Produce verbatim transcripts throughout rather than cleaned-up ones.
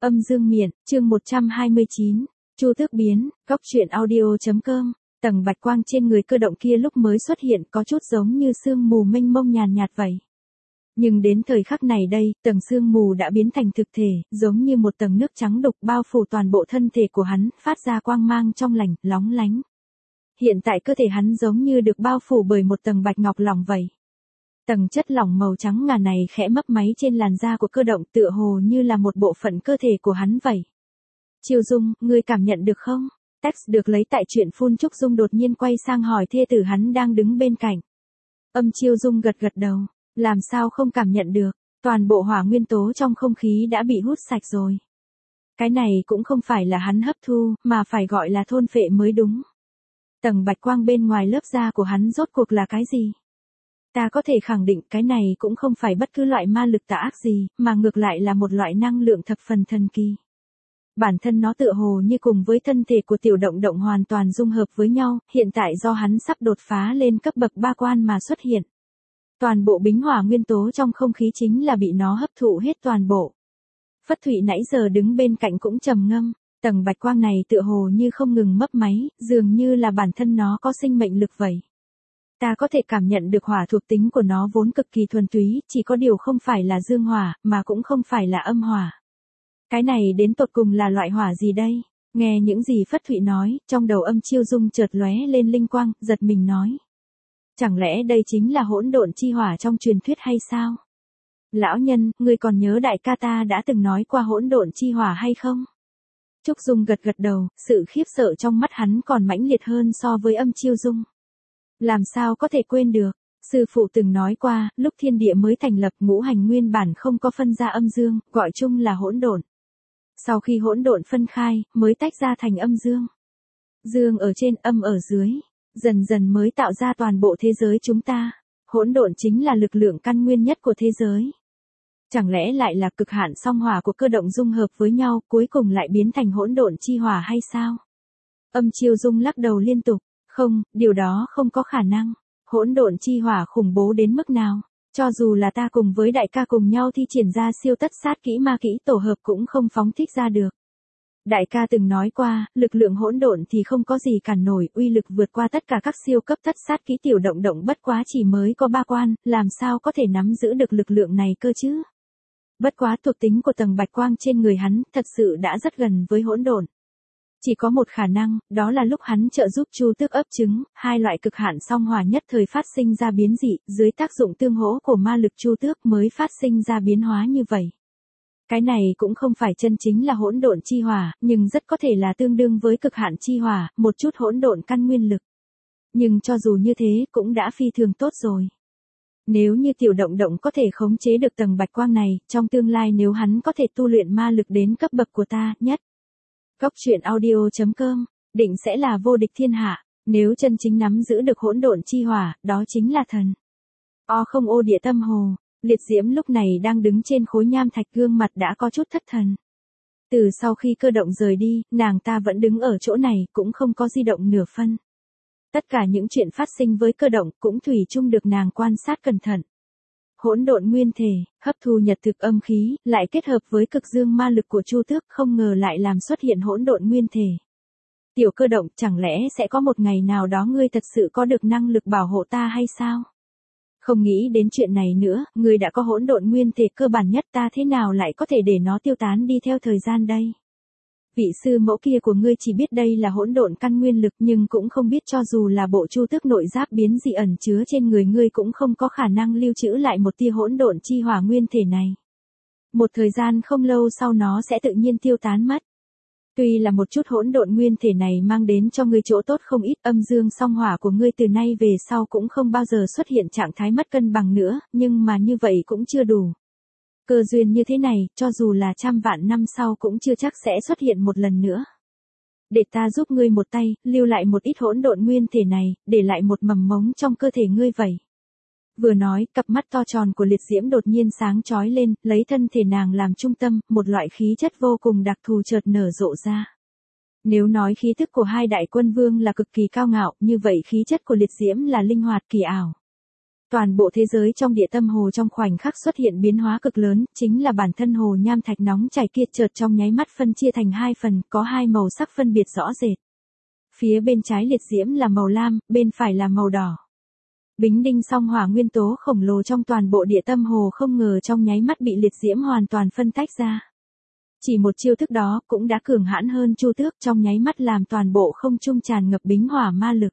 Âm dương miện, chương một trăm hai mươi chín, Chu Tước biến, góc truyện audio.com. Tầng bạch quang trên người cơ động kia lúc mới xuất hiện có chút giống như sương mù mênh mông nhàn nhạt vậy. Nhưng đến thời khắc này đây, tầng sương mù đã biến thành thực thể, giống như một tầng nước trắng đục bao phủ toàn bộ thân thể của hắn, phát ra quang mang trong lành, lóng lánh. Hiện tại cơ thể hắn giống như được bao phủ bởi một tầng bạch ngọc lỏng vậy. Tầng chất lỏng màu trắng ngà này khẽ mấp máy trên làn da của cơ động tựa hồ như là một bộ phận cơ thể của hắn vậy. Chiêu Dung, ngươi cảm nhận được không? Text được lấy tại chuyện phun Trúc Dung đột nhiên quay sang hỏi thê tử hắn đang đứng bên cạnh. Âm Chiêu Dung gật gật đầu, làm sao không cảm nhận được, toàn bộ hỏa nguyên tố trong không khí đã bị hút sạch rồi. Cái này cũng không phải là hắn hấp thu, mà phải gọi là thôn phệ mới đúng. Tầng bạch quang bên ngoài lớp da của hắn rốt cuộc là cái gì? Ta có thể khẳng định cái này cũng không phải bất cứ loại ma lực tà ác gì, mà ngược lại là một loại năng lượng thập phần thần kỳ. Bản thân nó tựa hồ như cùng với thân thể của tiểu động động hoàn toàn dung hợp với nhau, hiện tại do hắn sắp đột phá lên cấp bậc ba quan mà xuất hiện. Toàn bộ bính hỏa nguyên tố trong không khí chính là bị nó hấp thụ hết toàn bộ. Phất Thụy nãy giờ đứng bên cạnh cũng trầm ngâm, tầng bạch quang này tựa hồ như không ngừng mấp máy, dường như là bản thân nó có sinh mệnh lực vậy. Ta có thể cảm nhận được hỏa thuộc tính của nó vốn cực kỳ thuần túy, chỉ có điều không phải là dương hỏa, mà cũng không phải là âm hỏa. Cái này đến tột cùng là loại hỏa gì đây? Nghe những gì Phất Thụy nói, trong đầu Âm Chiêu Dung chợt lóe lên linh quang, giật mình nói. Chẳng lẽ đây chính là hỗn độn chi hỏa trong truyền thuyết hay sao? Lão nhân, ngươi còn nhớ đại ca ta đã từng nói qua hỗn độn chi hỏa hay không? Trúc Dung gật gật đầu, sự khiếp sợ trong mắt hắn còn mãnh liệt hơn so với Âm Chiêu Dung. Làm sao có thể quên được, sư phụ từng nói qua, lúc thiên địa mới thành lập ngũ hành nguyên bản không có phân ra âm dương, gọi chung là hỗn độn. Sau khi hỗn độn phân khai, mới tách ra thành âm dương. Dương ở trên, âm ở dưới, dần dần mới tạo ra toàn bộ thế giới chúng ta. Hỗn độn chính là lực lượng căn nguyên nhất của thế giới. Chẳng lẽ lại là cực hạn song hỏa của cơ động dung hợp với nhau, cuối cùng lại biến thành hỗn độn chi hỏa hay sao? Âm Chiêu Dung lắc đầu liên tục. Không, điều đó không có khả năng. Hỗn độn chi hỏa khủng bố đến mức nào, cho dù là ta cùng với đại ca cùng nhau thi triển ra siêu tất sát kỹ ma kỹ tổ hợp cũng không phóng thích ra được. Đại ca từng nói qua, lực lượng hỗn độn thì không có gì cản nổi, uy lực vượt qua tất cả các siêu cấp tất sát kỹ tiểu động động bất quá chỉ mới có ba quan, làm sao có thể nắm giữ được lực lượng này cơ chứ? Bất quá thuộc tính của tầng bạch quang trên người hắn thật sự đã rất gần với hỗn độn. Chỉ có một khả năng, đó là lúc hắn trợ giúp Chu Tước ấp trứng, hai loại cực hạn song hỏa nhất thời phát sinh ra biến dị, dưới tác dụng tương hỗ của ma lực Chu Tước mới phát sinh ra biến hóa như vậy. Cái này cũng không phải chân chính là hỗn độn chi hỏa, nhưng rất có thể là tương đương với cực hạn chi hỏa, một chút hỗn độn căn nguyên lực. Nhưng cho dù như thế cũng đã phi thường tốt rồi. Nếu như tiểu động động có thể khống chế được tầng bạch quang này, trong tương lai nếu hắn có thể tu luyện ma lực đến cấp bậc của ta, nhất. Góc truyện audio.com, định sẽ là vô địch thiên hạ, nếu chân chính nắm giữ được hỗn độn chi hỏa, đó chính là thần. O không ô địa tâm hồ, liệt diễm lúc này đang đứng trên khối nham thạch gương mặt đã có chút thất thần. Từ sau khi cơ động rời đi, nàng ta vẫn đứng ở chỗ này, cũng không có di động nửa phân. Tất cả những chuyện phát sinh với cơ động cũng thủy chung được nàng quan sát cẩn thận. Hỗn độn nguyên thể, hấp thu nhật thực âm khí, lại kết hợp với cực dương ma lực của Chu Tước, không ngờ lại làm xuất hiện hỗn độn nguyên thể. Tiểu cơ động, chẳng lẽ sẽ có một ngày nào đó ngươi thật sự có được năng lực bảo hộ ta hay sao? Không nghĩ đến chuyện này nữa, ngươi đã có hỗn độn nguyên thể cơ bản nhất, ta thế nào lại có thể để nó tiêu tán đi theo thời gian đây? Vị sư mẫu kia của ngươi chỉ biết đây là hỗn độn căn nguyên lực, nhưng cũng không biết cho dù là bộ Chu Tước nội giáp biến dị ẩn chứa trên người ngươi cũng không có khả năng lưu trữ lại một tia hỗn độn chi hỏa nguyên thể này. Một thời gian không lâu sau nó sẽ tự nhiên tiêu tán mất. Tuy là một chút hỗn độn nguyên thể này mang đến cho ngươi chỗ tốt không ít, âm dương song hỏa của ngươi từ nay về sau cũng không bao giờ xuất hiện trạng thái mất cân bằng nữa, nhưng mà như vậy cũng chưa đủ. Cơ duyên như thế này, cho dù là trăm vạn năm sau cũng chưa chắc sẽ xuất hiện một lần nữa. Để ta giúp ngươi một tay, lưu lại một ít hỗn độn nguyên thể này, để lại một mầm mống trong cơ thể ngươi vậy. Vừa nói, cặp mắt to tròn của liệt diễm đột nhiên sáng chói lên, lấy thân thể nàng làm trung tâm, một loại khí chất vô cùng đặc thù chợt nở rộ ra. Nếu nói khí thức của hai đại quân vương là cực kỳ cao ngạo, như vậy khí chất của liệt diễm là linh hoạt kỳ ảo. Toàn bộ thế giới trong địa tâm hồ trong khoảnh khắc xuất hiện biến hóa cực lớn, chính là bản thân hồ nham thạch nóng chảy kia chợt trong nháy mắt phân chia thành hai phần, có hai màu sắc phân biệt rõ rệt. Phía bên trái liệt diễm là màu lam, bên phải là màu đỏ. Bính đinh song hỏa nguyên tố khổng lồ trong toàn bộ địa tâm hồ không ngờ trong nháy mắt bị liệt diễm hoàn toàn phân tách ra. Chỉ một chiêu thức đó cũng đã cường hãn hơn Chu Tước, trong nháy mắt làm toàn bộ không trung tràn ngập bính hỏa ma lực.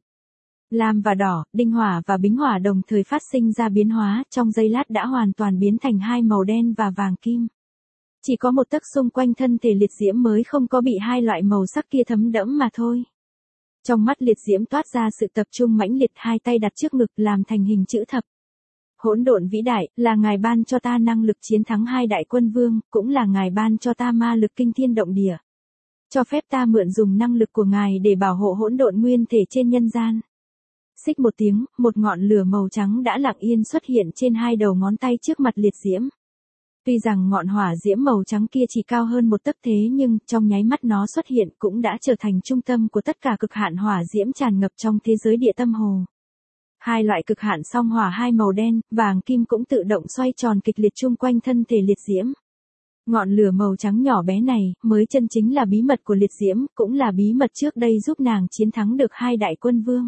Lam và đỏ, đinh hỏa và bính hỏa đồng thời phát sinh ra biến hóa, trong giây lát đã hoàn toàn biến thành hai màu đen và vàng kim. Chỉ có một tấc xung quanh thân thể liệt diễm mới không có bị hai loại màu sắc kia thấm đẫm mà thôi. Trong mắt liệt diễm toát ra sự tập trung mãnh liệt, hai tay đặt trước ngực làm thành hình chữ thập. Hỗn độn vĩ đại, là ngài ban cho ta năng lực chiến thắng hai đại quân vương, cũng là ngài ban cho ta ma lực kinh thiên động địa. Cho phép ta mượn dùng năng lực của ngài để bảo hộ hỗn độn nguyên thể trên nhân gian. Xích một tiếng, một ngọn lửa màu trắng đã lặng yên xuất hiện trên hai đầu ngón tay trước mặt liệt diễm. Tuy rằng ngọn hỏa diễm màu trắng kia chỉ cao hơn một tấc thế nhưng trong nháy mắt nó xuất hiện cũng đã trở thành trung tâm của tất cả cực hạn hỏa diễm tràn ngập trong thế giới địa tâm hồ. Hai loại cực hạn song hỏa hai màu đen, vàng kim cũng tự động xoay tròn kịch liệt chung quanh thân thể liệt diễm. Ngọn lửa màu trắng nhỏ bé này mới chân chính là bí mật của liệt diễm, cũng là bí mật trước đây giúp nàng chiến thắng được hai đại quân vương.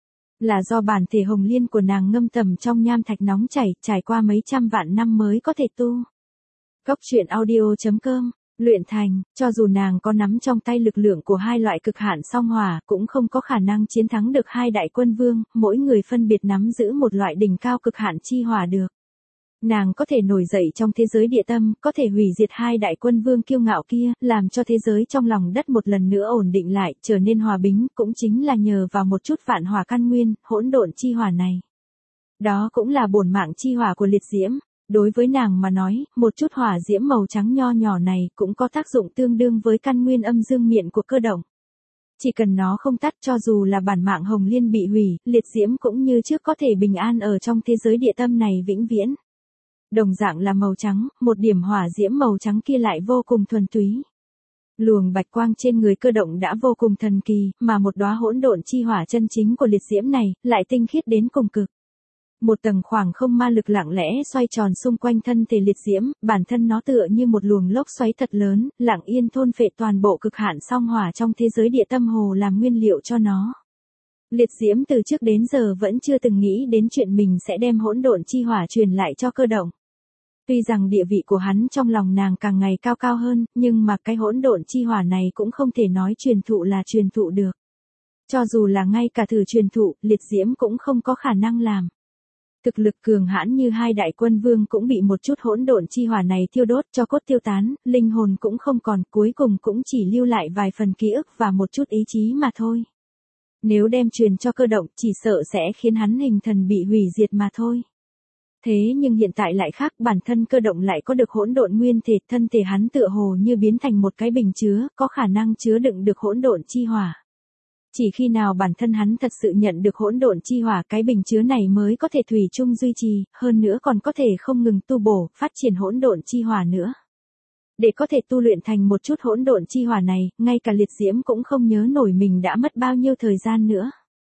Là do bản thể hồng liên của nàng ngâm tầm trong nham thạch nóng chảy, trải qua mấy trăm vạn năm mới có thể tu. Cốc truyện audio chấm com, luyện thành, cho dù nàng có nắm trong tay lực lượng của hai loại cực hạn song hỏa, cũng không có khả năng chiến thắng được hai đại quân vương, mỗi người phân biệt nắm giữ một loại đỉnh cao cực hạn chi hỏa được. Nàng có thể nổi dậy trong thế giới địa tâm, có thể hủy diệt hai đại quân vương kiêu ngạo kia, làm cho thế giới trong lòng đất một lần nữa ổn định lại, trở nên hòa bình, cũng chính là nhờ vào một chút vạn hỏa căn nguyên, hỗn độn chi hỏa này. Đó cũng là bổn mạng chi hỏa của liệt diễm. Đối với nàng mà nói, một chút hỏa diễm màu trắng nho nhỏ này cũng có tác dụng tương đương với căn nguyên âm dương miện của cơ động. Chỉ cần nó không tắt, cho dù là bản mạng hồng liên bị hủy, liệt diễm cũng như trước có thể bình an ở trong thế giới địa tâm này vĩnh viễn. Đồng dạng là màu trắng, một điểm hỏa diễm màu trắng kia lại vô cùng thuần túy. Luồng bạch quang trên người cơ động đã vô cùng thần kỳ, mà một đóa hỗn độn chi hỏa chân chính của liệt diễm này lại tinh khiết đến cùng cực. Một tầng khoảng không ma lực lặng lẽ xoay tròn xung quanh thân thể liệt diễm, bản thân nó tựa như một luồng lốc xoáy thật lớn, lặng yên thôn phệ toàn bộ cực hạn song hỏa trong thế giới địa tâm hồ làm nguyên liệu cho nó. Liệt diễm từ trước đến giờ vẫn chưa từng nghĩ đến chuyện mình sẽ đem hỗn độn chi hỏa truyền lại cho cơ động. Tuy rằng địa vị của hắn trong lòng nàng càng ngày cao cao hơn, nhưng mà cái hỗn độn chi hỏa này cũng không thể nói truyền thụ là truyền thụ được. Cho dù là ngay cả thử truyền thụ, liệt diễm cũng không có khả năng làm. Thực lực cường hãn như hai đại quân vương cũng bị một chút hỗn độn chi hỏa này thiêu đốt cho cốt tiêu tán, linh hồn cũng không còn, cuối cùng cũng chỉ lưu lại vài phần ký ức và một chút ý chí mà thôi. Nếu đem truyền cho cơ động, chỉ sợ sẽ khiến hắn hình thần bị hủy diệt mà thôi. Thế nhưng hiện tại lại khác, bản thân cơ động lại có được hỗn độn nguyên thể, thân thể hắn tựa hồ như biến thành một cái bình chứa, có khả năng chứa đựng được hỗn độn chi hỏa. Chỉ khi nào bản thân hắn thật sự nhận được hỗn độn chi hỏa, cái bình chứa này mới có thể thủy chung duy trì, hơn nữa còn có thể không ngừng tu bổ, phát triển hỗn độn chi hỏa nữa. Để có thể tu luyện thành một chút hỗn độn chi hỏa này, ngay cả liệt diễm cũng không nhớ nổi mình đã mất bao nhiêu thời gian nữa.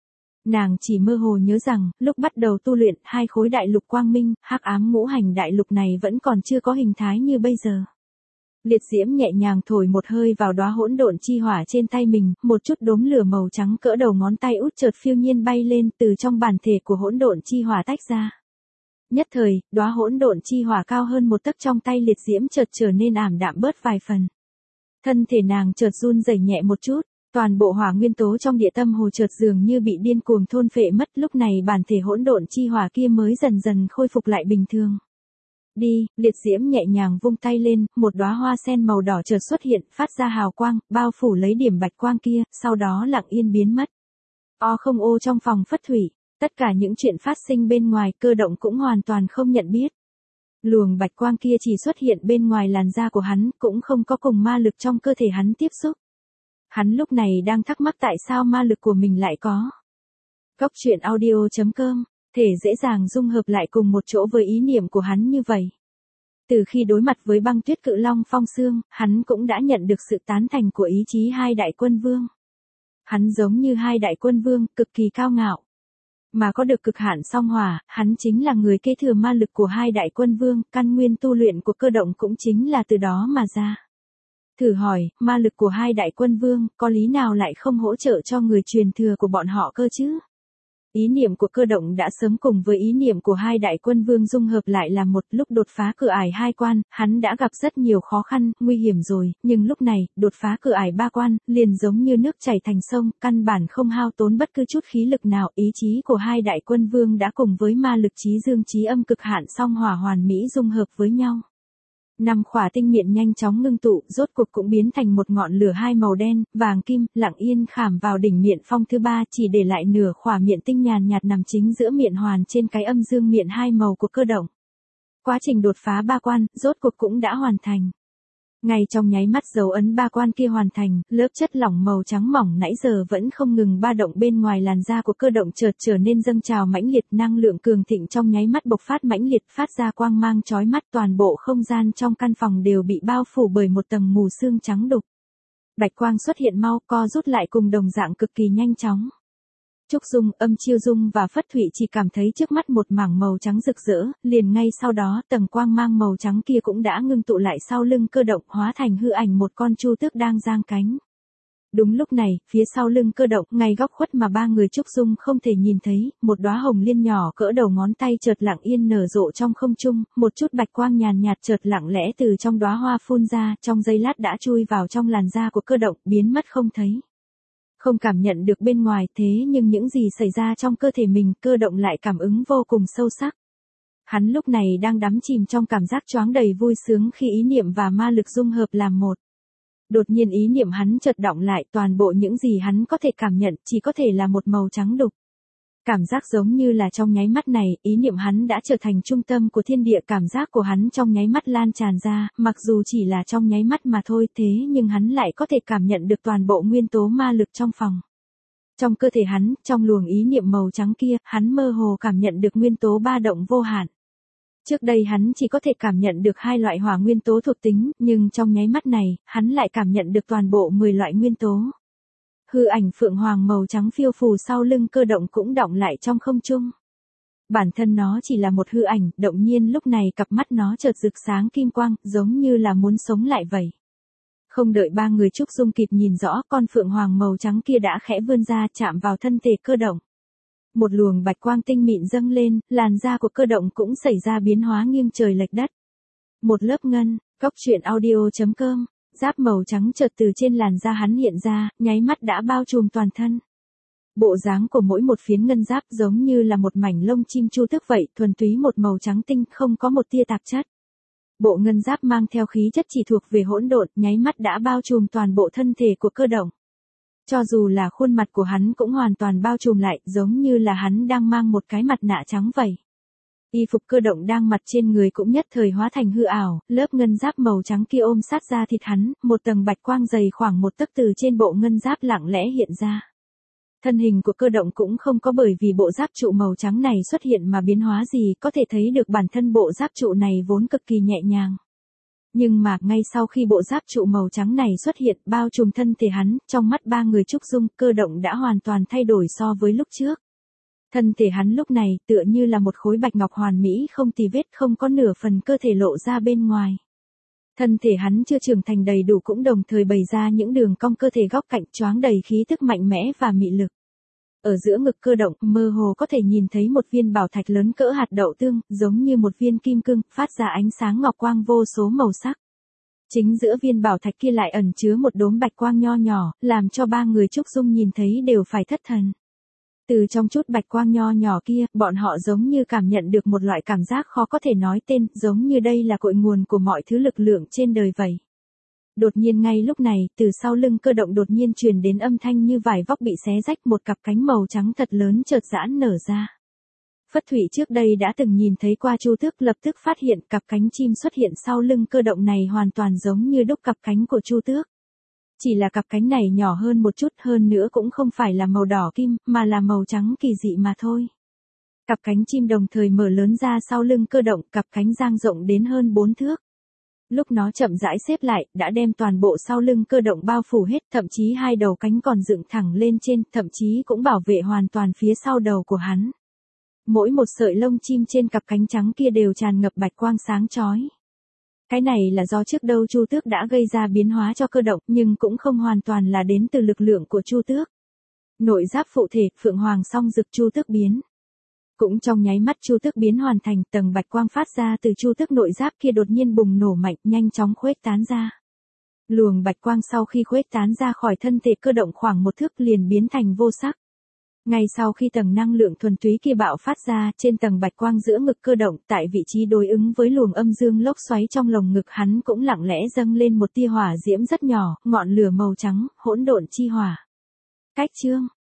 Nàng chỉ mơ hồ nhớ rằng, lúc bắt đầu tu luyện, hai khối đại lục quang minh, hắc ám ngũ hành đại lục này vẫn còn chưa có hình thái như bây giờ. Liệt diễm nhẹ nhàng thổi một hơi vào đóa hỗn độn chi hỏa trên tay mình, một chút đốm lửa màu trắng cỡ đầu ngón tay út chợt phiêu nhiên bay lên từ trong bản thể của hỗn độn chi hỏa tách ra. Nhất thời, đóa hỗn độn chi hỏa cao hơn một tấc trong tay liệt diễm chợt trở nên ảm đạm bớt vài phần. Thân thể nàng chợt run rẩy nhẹ một chút, toàn bộ hỏa nguyên tố trong địa tâm hồ chợt dường như bị điên cuồng thôn phệ mất, lúc này bản thể hỗn độn chi hỏa kia mới dần dần khôi phục lại bình thường. Đi, liệt diễm nhẹ nhàng vung tay lên, một đóa hoa sen màu đỏ chợt xuất hiện, phát ra hào quang, bao phủ lấy điểm bạch quang kia, sau đó lặng yên biến mất. O không ô trong phòng phất thủy, tất cả những chuyện phát sinh bên ngoài, cơ động cũng hoàn toàn không nhận biết. Luồng bạch quang kia chỉ xuất hiện bên ngoài làn da của hắn, cũng không có cùng ma lực trong cơ thể hắn tiếp xúc. Hắn lúc này đang thắc mắc tại sao ma lực của mình lại có. Cốc truyện audio chấm com, thể dễ dàng dung hợp lại cùng một chỗ với ý niệm của hắn như vậy. Từ khi đối mặt với băng tuyết cự long phong xương, hắn cũng đã nhận được sự tán thành của ý chí hai đại quân vương. Hắn giống như hai đại quân vương, cực kỳ cao ngạo. Mà có được cực hạn song hỏa, hắn chính là người kế thừa ma lực của hai đại quân vương, căn nguyên tu luyện của cơ động cũng chính là từ đó mà ra. Thử hỏi, ma lực của hai đại quân vương, có lý nào lại không hỗ trợ cho người truyền thừa của bọn họ cơ chứ? Ý niệm của cơ động đã sớm cùng với ý niệm của hai đại quân vương dung hợp lại là một. Lúc đột phá cửa ải hai quan, hắn đã gặp rất nhiều khó khăn, nguy hiểm rồi, nhưng lúc này, đột phá cửa ải ba quan, liền giống như nước chảy thành sông, căn bản không hao tốn bất cứ chút khí lực nào. Ý chí của hai đại quân vương đã cùng với ma lực chí dương chí âm cực hạn song hỏa hoàn mỹ dung hợp với nhau. Năm khỏa tinh miện nhanh chóng ngưng tụ, rốt cuộc cũng biến thành một ngọn lửa hai màu đen, vàng kim, lặng yên khảm vào đỉnh miện phong thứ ba, chỉ để lại nửa khỏa miện tinh nhàn nhạt nằm chính giữa miện hoàn trên cái âm dương miện hai màu của cơ động. Quá trình đột phá ba quan, rốt cuộc cũng đã hoàn thành. Ngay trong nháy mắt dấu ấn ba quan kia hoàn thành, lớp chất lỏng màu trắng mỏng nãy giờ vẫn không ngừng ba động bên ngoài làn da của cơ động chợt trở nên dâng trào mãnh liệt, năng lượng cường thịnh trong nháy mắt bộc phát mãnh liệt, phát ra quang mang chói mắt, toàn bộ không gian trong căn phòng đều bị bao phủ bởi một tầng mù sương trắng đục. Bạch quang xuất hiện mau, co rút lại cùng đồng dạng cực kỳ nhanh chóng. Trúc Dung, Âm Chiêu Dung và Phất Thụy chỉ cảm thấy trước mắt một mảng màu trắng rực rỡ, liền ngay sau đó tầng quang mang màu trắng kia cũng đã ngưng tụ lại sau lưng cơ động, hóa thành hư ảnh một con chu tước đang giang cánh. Đúng lúc này, phía sau lưng cơ động, ngay góc khuất mà ba người Trúc Dung không thể nhìn thấy, một đóa hồng liên nhỏ cỡ đầu ngón tay chợt lặng yên nở rộ trong không trung, một chút bạch quang nhàn nhạt chợt lặng lẽ từ trong đóa hoa phun ra, trong giây lát đã chui vào trong làn da của cơ động, biến mất không thấy. Không cảm nhận được bên ngoài, thế nhưng những gì xảy ra trong cơ thể mình, cơ động lại cảm ứng vô cùng sâu sắc. Hắn lúc này đang đắm chìm trong cảm giác choáng đầy vui sướng khi ý niệm và ma lực dung hợp làm một. Đột nhiên ý niệm hắn chợt đọng lại, toàn bộ những gì hắn có thể cảm nhận chỉ có thể là một màu trắng đục. Cảm giác giống như là trong nháy mắt này, ý niệm hắn đã trở thành trung tâm của thiên địa, cảm giác của hắn trong nháy mắt lan tràn ra, mặc dù chỉ là trong nháy mắt mà thôi, thế nhưng hắn lại có thể cảm nhận được toàn bộ nguyên tố ma lực trong phòng. Trong cơ thể hắn, trong luồng ý niệm màu trắng kia, hắn mơ hồ cảm nhận được nguyên tố ba động vô hạn. Trước đây hắn chỉ có thể cảm nhận được hai loại hỏa nguyên tố thuộc tính, nhưng trong nháy mắt này, hắn lại cảm nhận được toàn bộ mười loại nguyên tố. Hư ảnh phượng hoàng màu trắng phiêu phù sau lưng cơ động cũng đọng lại trong không trung. Bản thân nó chỉ là một hư ảnh, động nhiên lúc này cặp mắt nó chợt rực sáng kim quang, giống như là muốn sống lại vậy. Không đợi ba người Trúc Dung kịp nhìn rõ, con phượng hoàng màu trắng kia đã khẽ vươn ra chạm vào thân thể cơ động. Một luồng bạch quang tinh mịn dâng lên, làn da của cơ động cũng xảy ra biến hóa nghiêng trời lệch đất. Một lớp ngân, góc truyện audio chấm com. Giáp màu trắng chợt từ trên làn da hắn hiện ra, nháy mắt đã bao trùm toàn thân. Bộ dáng của mỗi một phiến ngân giáp giống như là một mảnh lông chim chu tước vậy, thuần túy một màu trắng tinh, không có một tia tạp chất. Bộ ngân giáp mang theo khí chất chỉ thuộc về hỗn độn, nháy mắt đã bao trùm toàn bộ thân thể của cơ động. Cho dù là khuôn mặt của hắn cũng hoàn toàn bao trùm lại, giống như là hắn đang mang một cái mặt nạ trắng vậy. Y phục cơ động đang mặc trên người cũng nhất thời hóa thành hư ảo, lớp ngân giáp màu trắng kia ôm sát da thịt hắn, một tầng bạch quang dày khoảng một tấc từ trên bộ ngân giáp lặng lẽ hiện ra. Thân hình của cơ động cũng không có bởi vì bộ giáp trụ màu trắng này xuất hiện mà biến hóa gì, có thể thấy được bản thân bộ giáp trụ này vốn cực kỳ nhẹ nhàng. Nhưng mà, ngay sau khi bộ giáp trụ màu trắng này xuất hiện, bao trùm thân thể hắn, trong mắt ba người Trúc Dung, cơ động đã hoàn toàn thay đổi so với lúc trước. Thân thể hắn lúc này, tựa như là một khối bạch ngọc hoàn mỹ không tì vết, không có nửa phần cơ thể lộ ra bên ngoài. Thân thể hắn chưa trưởng thành đầy đủ cũng đồng thời bày ra những đường cong cơ thể góc cạnh choáng đầy khí tức mạnh mẽ và mị lực. Ở giữa ngực cơ động, mơ hồ có thể nhìn thấy một viên bảo thạch lớn cỡ hạt đậu tương, giống như một viên kim cương, phát ra ánh sáng ngọc quang vô số màu sắc. Chính giữa viên bảo thạch kia lại ẩn chứa một đốm bạch quang nho nhỏ, làm cho ba người Trúc Dung nhìn thấy đều phải thất thần. Từ trong chút bạch quang nho nhỏ kia, bọn họ giống như cảm nhận được một loại cảm giác khó có thể nói tên, giống như đây là cội nguồn của mọi thứ lực lượng trên đời vậy. Đột nhiên ngay lúc này, từ sau lưng cơ động đột nhiên truyền đến âm thanh như vải vóc bị xé rách, một cặp cánh màu trắng thật lớn chợt giãn nở ra. Phất Thụy trước đây đã từng nhìn thấy qua Chu Tước, lập tức phát hiện cặp cánh chim xuất hiện sau lưng cơ động này hoàn toàn giống như đúc cặp cánh của Chu Tước. Chỉ là cặp cánh này nhỏ hơn một chút, hơn nữa cũng không phải là màu đỏ kim, mà là màu trắng kỳ dị mà thôi. Cặp cánh chim đồng thời mở lớn ra sau lưng cơ động, cặp cánh dang rộng đến hơn bốn thước. Lúc nó chậm rãi xếp lại, đã đem toàn bộ sau lưng cơ động bao phủ hết, thậm chí hai đầu cánh còn dựng thẳng lên trên, thậm chí cũng bảo vệ hoàn toàn phía sau đầu của hắn. Mỗi một sợi lông chim trên cặp cánh trắng kia đều tràn ngập bạch quang sáng chói. Cái này là do trước đâu Chu Tước đã gây ra biến hóa cho cơ động, nhưng cũng không hoàn toàn là đến từ lực lượng của Chu Tước. Nội giáp phụ thể, Phượng Hoàng song dực Chu Tước biến. Cũng trong nháy mắt Chu Tước biến hoàn thành, tầng bạch quang phát ra từ Chu Tước nội giáp kia đột nhiên bùng nổ mạnh, nhanh chóng khuếch tán ra. Luồng bạch quang sau khi khuếch tán ra khỏi thân thể cơ động khoảng một thước liền biến thành vô sắc. Ngay sau khi tầng năng lượng thuần túy kia bạo phát ra, trên tầng bạch quang giữa ngực cơ động, tại vị trí đối ứng với luồng âm dương lốc xoáy trong lồng ngực hắn cũng lặng lẽ dâng lên một tia hỏa diễm rất nhỏ, ngọn lửa màu trắng, hỗn độn chi hỏa. Cách chương